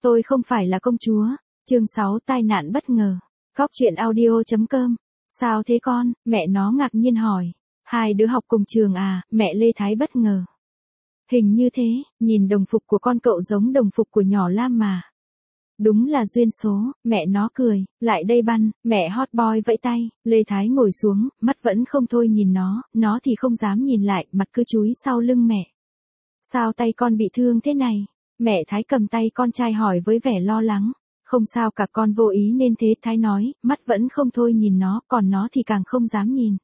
Tôi không phải là công chúa. Chương 6 tai nạn bất ngờ. Góc truyện audio.com. Sao thế con? Mẹ nó ngạc nhiên hỏi. Hai đứa học cùng trường à? Mẹ Lê Thái bất ngờ. Hình như thế, nhìn đồng phục của con cậu giống đồng phục của nhỏ Lam mà. Đúng là duyên số, mẹ nó cười, lại đây Băn, mẹ hot boy vẫy tay, Lê Thái ngồi xuống, mắt vẫn không thôi nhìn nó thì không dám nhìn lại, mặt cứ chúi sau lưng mẹ. Sao tay con bị thương thế này? Mẹ Thái cầm tay con trai hỏi với vẻ lo lắng. Không sao cả, con vô ý nên thế, Thái nói, mắt vẫn không thôi nhìn nó, còn nó thì càng không dám nhìn.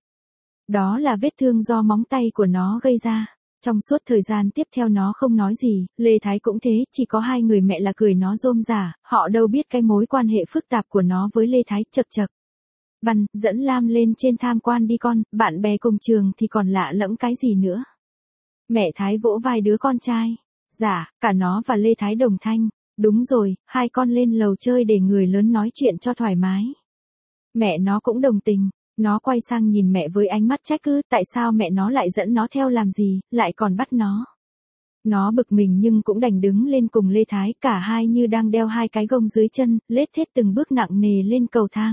Đó là vết thương do móng tay của nó gây ra. Trong suốt thời gian tiếp theo nó không nói gì, Lê Thái cũng thế, chỉ có hai người mẹ là cười nó rôm rả, họ đâu biết cái mối quan hệ phức tạp của nó với Lê Thái. Chậc chậc. Băn, dẫn Lam lên trên tham quan đi con, bạn bè cùng trường thì còn lạ lẫm cái gì nữa. Mẹ Thái vỗ vai đứa con trai. Dạ, cả nó và Lê Thái đồng thanh. Đúng rồi, hai con lên lầu chơi để người lớn nói chuyện cho thoải mái. Mẹ nó cũng đồng tình. Nó quay sang nhìn mẹ với ánh mắt trách cứ, tại sao mẹ nó lại dẫn nó theo làm gì, lại còn bắt nó. Nó bực mình nhưng cũng đành đứng lên cùng Lê Thái, cả hai như đang đeo hai cái gông dưới chân, lết thết từng bước nặng nề lên cầu thang.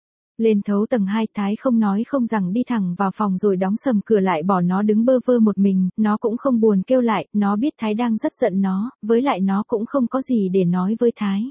Lên thấu tầng 2, Thái không nói không rằng đi thẳng vào phòng rồi đóng sầm cửa lại, bỏ nó đứng bơ vơ một mình, nó cũng không buồn kêu lại, nó biết Thái đang rất giận nó, với lại nó cũng không có gì để nói với Thái.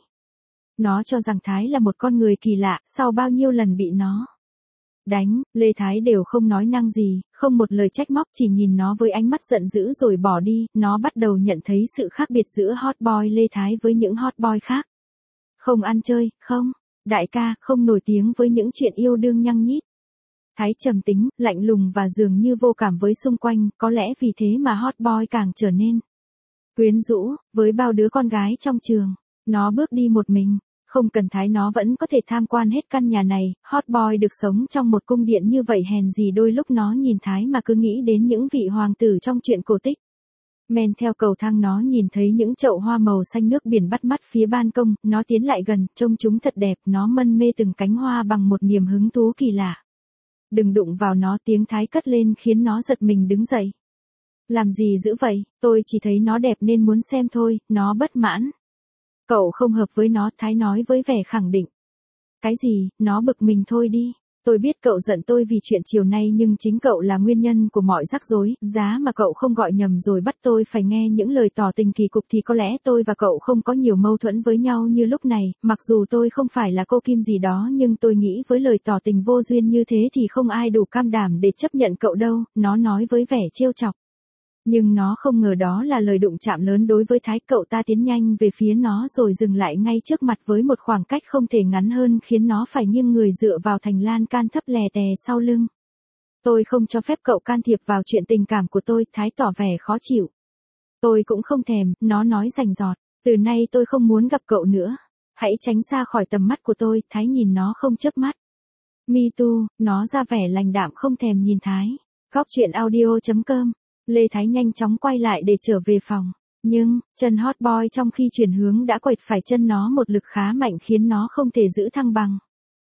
Nó cho rằng Thái là một con người kỳ lạ, sau bao nhiêu lần bị nó đánh, Lê Thái đều không nói năng gì, không một lời trách móc, chỉ nhìn nó với ánh mắt giận dữ rồi bỏ đi. Nó bắt đầu nhận thấy sự khác biệt giữa hot boy Lê Thái với những hot boy khác. Không ăn chơi, không, đại ca, không nổi tiếng với những chuyện yêu đương nhăng nhít. Thái trầm tính, lạnh lùng và dường như vô cảm với xung quanh, có lẽ vì thế mà hot boy càng trở nên quyến rũ với bao đứa con gái trong trường. Nó bước đi một mình. Không cần Thái nó vẫn có thể tham quan hết căn nhà này, hot boy được sống trong một cung điện như vậy hèn gì đôi lúc nó nhìn Thái mà cứ nghĩ đến những vị hoàng tử trong truyện cổ tích. Men theo cầu thang nó nhìn thấy những chậu hoa màu xanh nước biển bắt mắt phía ban công, nó tiến lại gần, trông chúng thật đẹp, nó mân mê từng cánh hoa bằng một niềm hứng thú kỳ lạ. Đừng đụng vào nó, tiếng Thái cất lên khiến nó giật mình đứng dậy. Làm gì dữ vậy, tôi chỉ thấy nó đẹp nên muốn xem thôi, nó bất mãn. Cậu không hợp với nó, Thái nói với vẻ khẳng định. Cái gì, nó bực mình thôi đi. Tôi biết cậu giận tôi vì chuyện chiều nay nhưng chính cậu là nguyên nhân của mọi rắc rối, giá mà cậu không gọi nhầm rồi bắt tôi phải nghe những lời tỏ tình kỳ cục thì có lẽ tôi và cậu không có nhiều mâu thuẫn với nhau như lúc này, mặc dù tôi không phải là cô Kim gì đó nhưng tôi nghĩ với lời tỏ tình vô duyên như thế thì không ai đủ can đảm để chấp nhận cậu đâu, nó nói với vẻ trêu chọc. Nhưng nó không ngờ đó là lời đụng chạm lớn đối với Thái. Cậu ta tiến nhanh về phía nó rồi dừng lại ngay trước mặt với một khoảng cách không thể ngắn hơn khiến nó phải nghiêng người dựa vào thành lan can thấp lè tè sau lưng. Tôi không cho phép cậu can thiệp vào chuyện tình cảm của tôi, Thái tỏ vẻ khó chịu. Tôi cũng không thèm, nó nói rành rọt, từ nay tôi không muốn gặp cậu nữa. Hãy tránh xa khỏi tầm mắt của tôi, Thái nhìn nó không chớp mắt. Me too, nó ra vẻ lành đạm không thèm nhìn Thái. Góc truyện audio.com. Lê Thái nhanh chóng quay lại để trở về phòng. Nhưng, chân hot boy trong khi chuyển hướng đã quệt phải chân nó một lực khá mạnh khiến nó không thể giữ thăng bằng.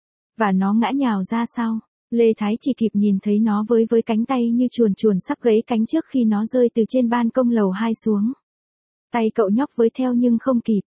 Và nó ngã nhào ra sau. Lê Thái chỉ kịp nhìn thấy nó với cánh tay như chuồn chuồn sắp gãy cánh trước khi nó rơi từ trên ban công lầu 2 xuống. Tay cậu nhóc với theo nhưng không kịp.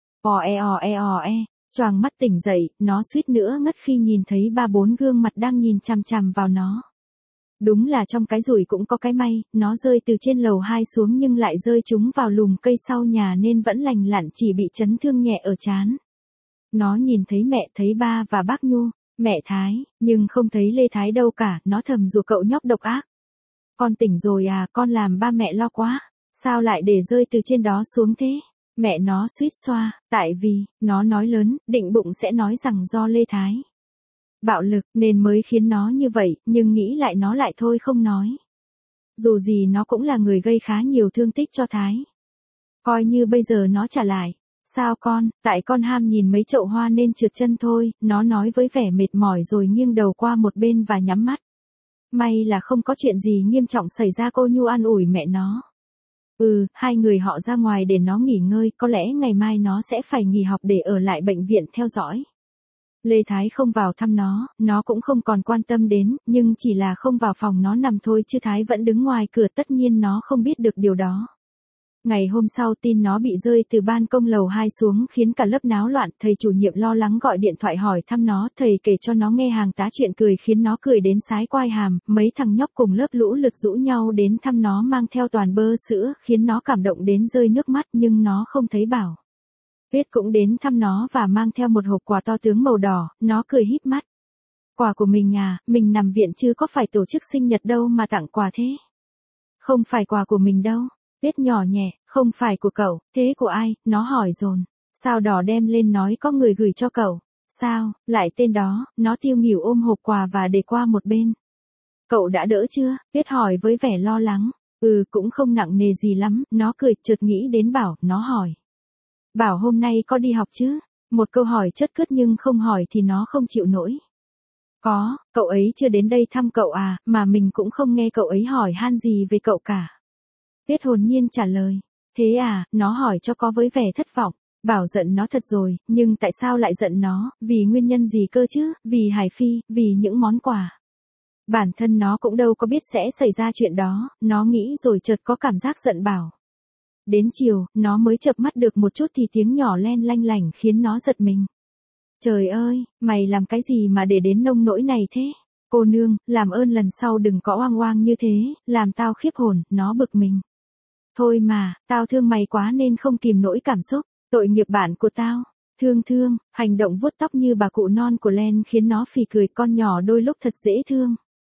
Choàng mắt tỉnh dậy, nó suýt nữa ngất khi nhìn thấy 3-4 gương mặt đang nhìn chằm chằm vào nó. Đúng là trong cái rủi cũng có cái may, nó rơi từ trên lầu 2 xuống nhưng lại rơi trúng vào lùm cây sau nhà nên vẫn lành lặn, chỉ bị chấn thương nhẹ ở trán. Nó nhìn thấy mẹ, thấy ba và bác Nhu, mẹ Thái, nhưng không thấy Lê Thái đâu cả, nó thầm rủa cậu nhóc độc ác. Con tỉnh rồi à, con làm ba mẹ lo quá, sao lại để rơi từ trên đó xuống thế? Mẹ nó suýt xoa, tại vì, nó nói lớn, định bụng sẽ nói rằng do Lê Thái bạo lực nên mới khiến nó như vậy, nhưng nghĩ lại nó lại thôi không nói. Dù gì nó cũng là người gây khá nhiều thương tích cho Thái. Coi như bây giờ nó trả lại. Sao con, tại con ham nhìn mấy chậu hoa nên trượt chân thôi, nó nói với vẻ mệt mỏi rồi nghiêng đầu qua một bên và nhắm mắt. May là không có chuyện gì nghiêm trọng xảy ra, cô Nhu an ủi mẹ nó. Hai người họ ra ngoài để nó nghỉ ngơi, có lẽ ngày mai nó sẽ phải nghỉ học để ở lại bệnh viện theo dõi. Lê Thái không vào thăm nó cũng không còn quan tâm đến, nhưng chỉ là không vào phòng nó nằm thôi chứ Thái vẫn đứng ngoài cửa, tất nhiên nó không biết được điều đó. Ngày hôm sau tin nó bị rơi từ ban công lầu 2 xuống khiến cả lớp náo loạn, thầy chủ nhiệm lo lắng gọi điện thoại hỏi thăm nó, thầy kể cho nó nghe hàng tá chuyện cười khiến nó cười đến sái quai hàm, mấy thằng nhóc cùng lớp lũ lượt rũ nhau đến thăm nó mang theo toàn bơ sữa khiến nó cảm động đến rơi nước mắt nhưng nó không thấy Bảo. Tuyết cũng đến thăm nó và mang theo một hộp quà to tướng màu đỏ, nó cười híp mắt. Quà của mình à, mình nằm viện chứ có phải tổ chức sinh nhật đâu mà tặng quà thế. Không phải quà của mình đâu. Tuyết nhỏ nhẹ, không phải của cậu, thế của ai, nó hỏi dồn. Sao đỏ đem lên nói có người gửi cho cậu. Sao, lại tên đó, nó tiêu nghỉu ôm hộp quà và để qua một bên. Cậu đã đỡ chưa, Tuyết hỏi với vẻ lo lắng. Cũng không nặng nề gì lắm, nó cười chợt nghĩ đến Bảo, nó hỏi. Bảo hôm nay có đi học chứ? Một câu hỏi chất cứt nhưng không hỏi thì nó không chịu nổi. Có, cậu ấy chưa đến đây thăm cậu à, mà mình cũng không nghe cậu ấy hỏi han gì về cậu cả. Tuyết hồn nhiên trả lời. Thế à, nó hỏi cho có với vẻ thất vọng. Bảo giận nó thật rồi, nhưng tại sao lại giận nó, vì nguyên nhân gì cơ chứ, vì Hải Phi, vì những món quà. Bản thân nó cũng đâu có biết sẽ xảy ra chuyện đó, nó nghĩ rồi chợt có cảm giác giận Bảo. Đến chiều, nó mới chợp mắt được một chút thì tiếng nhỏ len lanh lảnh khiến nó giật mình. Trời ơi, mày làm cái gì mà để đến nông nỗi này thế? Cô nương, làm ơn lần sau đừng có oang oang như thế, làm tao khiếp hồn, nó bực mình. Thôi mà, tao thương mày quá nên không kìm nổi cảm xúc, tội nghiệp bạn của tao. Thương, hành động vuốt tóc như bà cụ non của Len khiến nó phì cười, con nhỏ đôi lúc thật dễ thương.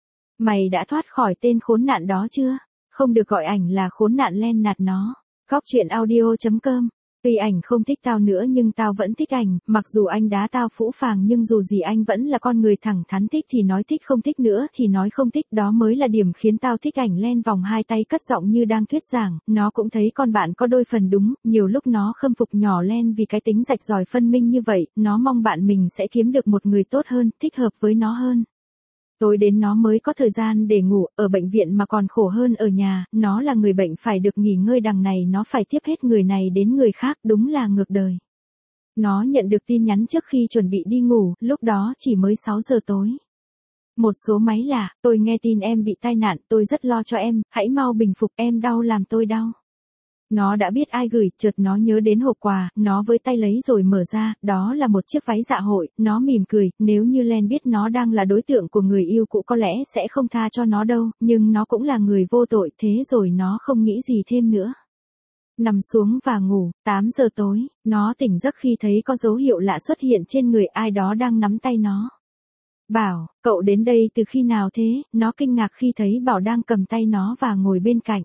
Mày đã thoát khỏi tên khốn nạn đó chưa? Không được gọi ảnh là khốn nạn, Len nạt nó. Góc truyện audio.com. Tuy ảnh không thích tao nữa nhưng tao vẫn thích ảnh, mặc dù anh đá tao phũ phàng nhưng dù gì anh vẫn là con người thẳng thắn, thích thì nói thích, không thích nữa thì nói không thích, đó mới là điểm khiến tao thích ảnh. Len vòng hai tay cất giọng như đang thuyết giảng, nó cũng thấy con bạn có đôi phần đúng, nhiều lúc nó khâm phục nhỏ Len vì cái tính rạch ròi phân minh như vậy, nó mong bạn mình sẽ kiếm được một người tốt hơn, thích hợp với nó hơn. Tối đến nó mới có thời gian để ngủ, ở bệnh viện mà còn khổ hơn ở nhà, nó là người bệnh phải được nghỉ ngơi, đằng này nó phải tiếp hết người này đến người khác, đúng là ngược đời. Nó nhận được tin nhắn trước khi chuẩn bị đi ngủ, lúc đó chỉ mới 6 giờ tối. Một số máy lạ, tôi nghe tin em bị tai nạn, tôi rất lo cho em, hãy mau bình phục, em đau làm tôi đau. Nó đã biết ai gửi, chợt nó nhớ đến hộp quà, nó với tay lấy rồi mở ra, đó là một chiếc váy dạ hội, nó mỉm cười, nếu như Len biết nó đang là đối tượng của người yêu cũ có lẽ sẽ không tha cho nó đâu, nhưng nó cũng là người vô tội, thế rồi nó không nghĩ gì thêm nữa. Nằm xuống và ngủ, 8 giờ tối, nó tỉnh giấc khi thấy có dấu hiệu lạ xuất hiện trên người ai đó đang nắm tay nó. Bảo, cậu đến đây từ khi nào thế? Nó kinh ngạc khi thấy Bảo đang cầm tay nó và ngồi bên cạnh.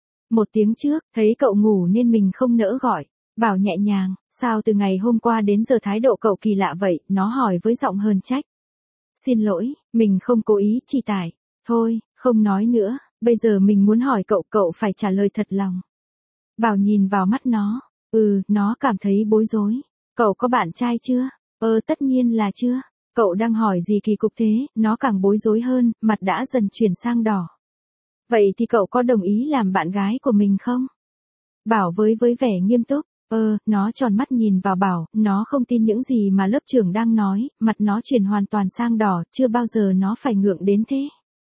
1 tiếng trước, thấy cậu ngủ nên mình không nỡ gọi. Bảo nhẹ nhàng, sao từ ngày hôm qua đến giờ thái độ cậu kỳ lạ vậy, nó hỏi với giọng hờn trách. Xin lỗi, mình không cố ý, chỉ tại. Thôi, không nói nữa, bây giờ mình muốn hỏi cậu, cậu phải trả lời thật lòng. Bảo nhìn vào mắt nó. Nó cảm thấy bối rối. Cậu có bạn trai chưa? Tất nhiên là chưa. Cậu đang hỏi gì kỳ cục thế, nó càng bối rối hơn, mặt đã dần chuyển sang đỏ. Vậy thì cậu có đồng ý làm bạn gái của mình không? Bảo với vẻ nghiêm túc. Nó tròn mắt nhìn vào Bảo, nó không tin những gì mà lớp trưởng đang nói, mặt nó chuyển hoàn toàn sang đỏ, chưa bao giờ nó phải ngượng đến thế.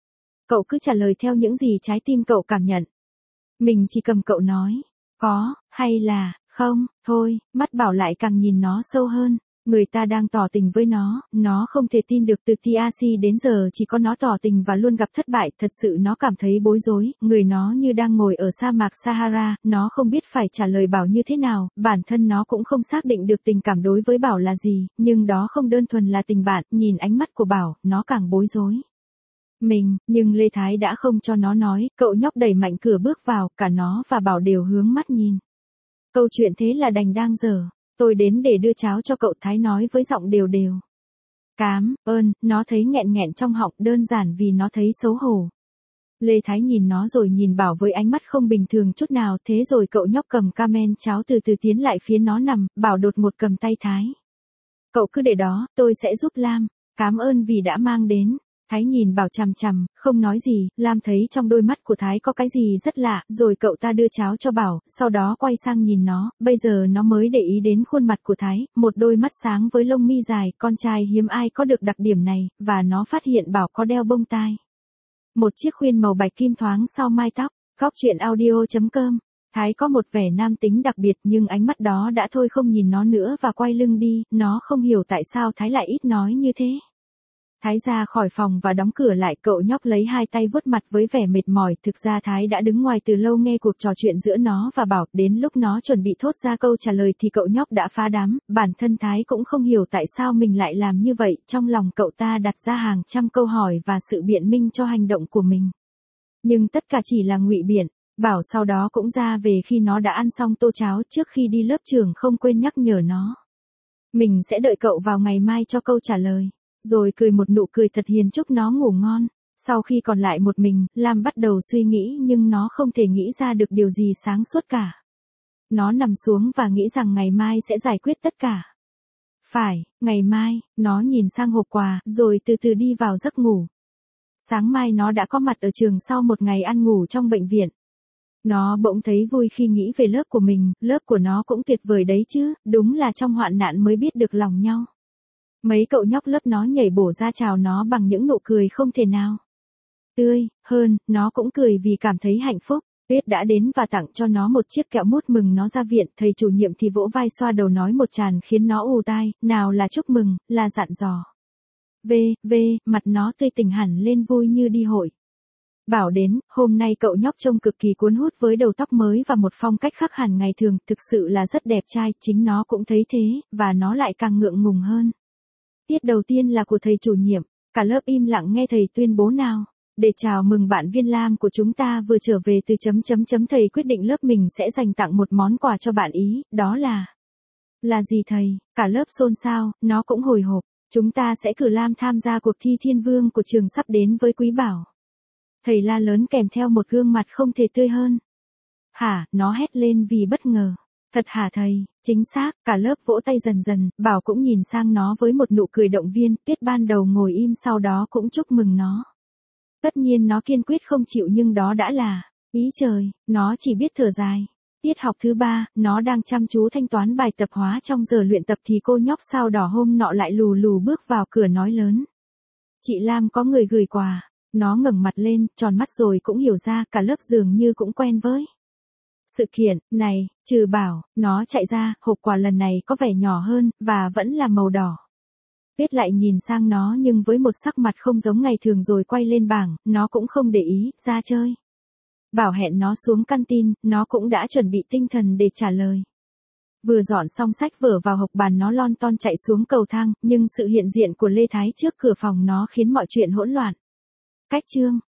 Cậu cứ trả lời theo những gì trái tim cậu cảm nhận. Mình chỉ cầm cậu nói, có, hay là, không, thôi, mắt Bảo lại càng nhìn nó sâu hơn. Người ta đang tỏ tình với nó không thể tin được, từ TRC đến giờ chỉ có nó tỏ tình và luôn gặp thất bại, thật sự nó cảm thấy bối rối, người nó như đang ngồi ở sa mạc Sahara, nó không biết phải trả lời Bảo như thế nào, bản thân nó cũng không xác định được tình cảm đối với Bảo là gì, nhưng đó không đơn thuần là tình bạn, nhìn ánh mắt của Bảo, nó càng bối rối. Nhưng Lê Thái đã không cho nó nói, cậu nhóc đẩy mạnh cửa bước vào, cả nó và Bảo đều hướng mắt nhìn. Câu chuyện thế là đành đang dở. Tôi đến để đưa cháo cho cậu, Thái nói với giọng đều đều. Cám ơn, nó thấy nghẹn trong họng, đơn giản vì nó thấy xấu hổ. Lê Thái nhìn nó rồi nhìn Bảo với ánh mắt không bình thường chút nào, thế rồi cậu nhóc cầm camen cháo từ từ tiến lại phía nó nằm, Bảo đột một cầm tay Thái. Cậu cứ để đó, tôi sẽ giúp Lam, cảm ơn vì đã mang đến. Thái nhìn Bảo chằm chằm, không nói gì, Lam thấy trong đôi mắt của Thái có cái gì rất lạ, rồi cậu ta đưa cháo cho Bảo, sau đó quay sang nhìn nó, bây giờ nó mới để ý đến khuôn mặt của Thái, một đôi mắt sáng với lông mi dài, con trai hiếm ai có được đặc điểm này, và nó phát hiện Bảo có đeo bông tai. Một chiếc khuyên màu bạch kim thoáng sau mai tóc, góc truyện audio.com. Thái có một vẻ nam tính đặc biệt nhưng ánh mắt đó đã thôi không nhìn nó nữa và quay lưng đi, nó không hiểu tại sao Thái lại ít nói như thế. Thái ra khỏi phòng và đóng cửa lại, cậu nhóc lấy hai tay vuốt mặt với vẻ mệt mỏi, thực ra Thái đã đứng ngoài từ lâu nghe cuộc trò chuyện giữa nó và Bảo, đến lúc nó chuẩn bị thốt ra câu trả lời thì cậu nhóc đã phá đám, bản thân Thái cũng không hiểu tại sao mình lại làm như vậy, trong lòng cậu ta đặt ra hàng trăm câu hỏi và sự biện minh cho hành động của mình. Nhưng tất cả chỉ là ngụy biện. Bảo sau đó cũng ra về khi nó đã ăn xong tô cháo, trước khi đi lớp trưởng không quên nhắc nhở nó. Mình sẽ đợi cậu vào ngày mai cho câu trả lời. Rồi cười một nụ cười thật hiền chúc nó ngủ ngon. Sau khi còn lại một mình, Lam bắt đầu suy nghĩ nhưng nó không thể nghĩ ra được điều gì sáng suốt cả. Nó nằm xuống và nghĩ rằng ngày mai sẽ giải quyết tất cả. Phải, ngày mai, nó nhìn sang hộp quà, rồi từ từ đi vào giấc ngủ. Sáng mai nó đã có mặt ở trường sau một ngày ăn ngủ trong bệnh viện. Nó bỗng thấy vui khi nghĩ về lớp của mình, lớp của nó cũng tuyệt vời đấy chứ, đúng là trong hoạn nạn mới biết được lòng nhau. Mấy cậu nhóc lớp nó nhảy bổ ra chào nó bằng những nụ cười không thể nào tươi hơn, nó cũng cười vì cảm thấy hạnh phúc. Tuyết đã đến và tặng cho nó một chiếc kẹo mút mừng nó ra viện, thầy chủ nhiệm thì vỗ vai xoa đầu nói một tràng khiến nó ù tai, nào là chúc mừng, là dặn dò. Mặt nó tươi tỉnh hẳn lên vui như đi hội. Bảo đến, hôm nay cậu nhóc trông cực kỳ cuốn hút với đầu tóc mới và một phong cách khác hẳn ngày thường, thực sự là rất đẹp trai, chính nó cũng thấy thế, và nó lại càng ngượng ngùng hơn. Tiết đầu tiên là của thầy chủ nhiệm, cả lớp im lặng nghe thầy tuyên bố nào. Để chào mừng bạn Viên Lam của chúng ta vừa trở về từ thầy quyết định lớp mình sẽ dành tặng một món quà cho bạn ý, đó là gì thầy? Cả lớp xôn xao, nó cũng hồi hộp. Chúng ta sẽ cử Lam tham gia cuộc thi Thiên Vương của trường sắp đến với Quý Bảo. Thầy la lớn kèm theo một gương mặt không thể tươi hơn. Hả, nó hét lên vì bất ngờ. Thật hả thầy? Chính xác, cả lớp vỗ tay dần dần, Bảo cũng nhìn sang nó với một nụ cười động viên, Tuyết ban đầu ngồi im sau đó cũng chúc mừng nó. Tất nhiên nó kiên quyết không chịu nhưng đó đã là ý trời, nó chỉ biết thở dài. Tiết học thứ 3, nó đang chăm chú thanh toán bài tập hóa trong giờ luyện tập thì cô nhóc sao đỏ hôm nọ lại lù lù bước vào cửa nói lớn. Chị Lam có người gửi quà. Nó ngẩng mặt lên, tròn mắt rồi cũng hiểu ra cả lớp dường như cũng quen với sự kiện này, trừ Bảo, nó chạy ra, hộp quà lần này có vẻ nhỏ hơn, và vẫn là màu đỏ. Tuyết lại nhìn sang nó nhưng với một sắc mặt không giống ngày thường rồi quay lên bảng, nó cũng không để ý, ra chơi. Bảo hẹn nó xuống canteen, nó cũng đã chuẩn bị tinh thần để trả lời. Vừa dọn xong sách vở vào hộc bàn nó lon ton chạy xuống cầu thang, nhưng sự hiện diện của Lê Thái trước cửa phòng nó khiến mọi chuyện hỗn loạn. Cách chương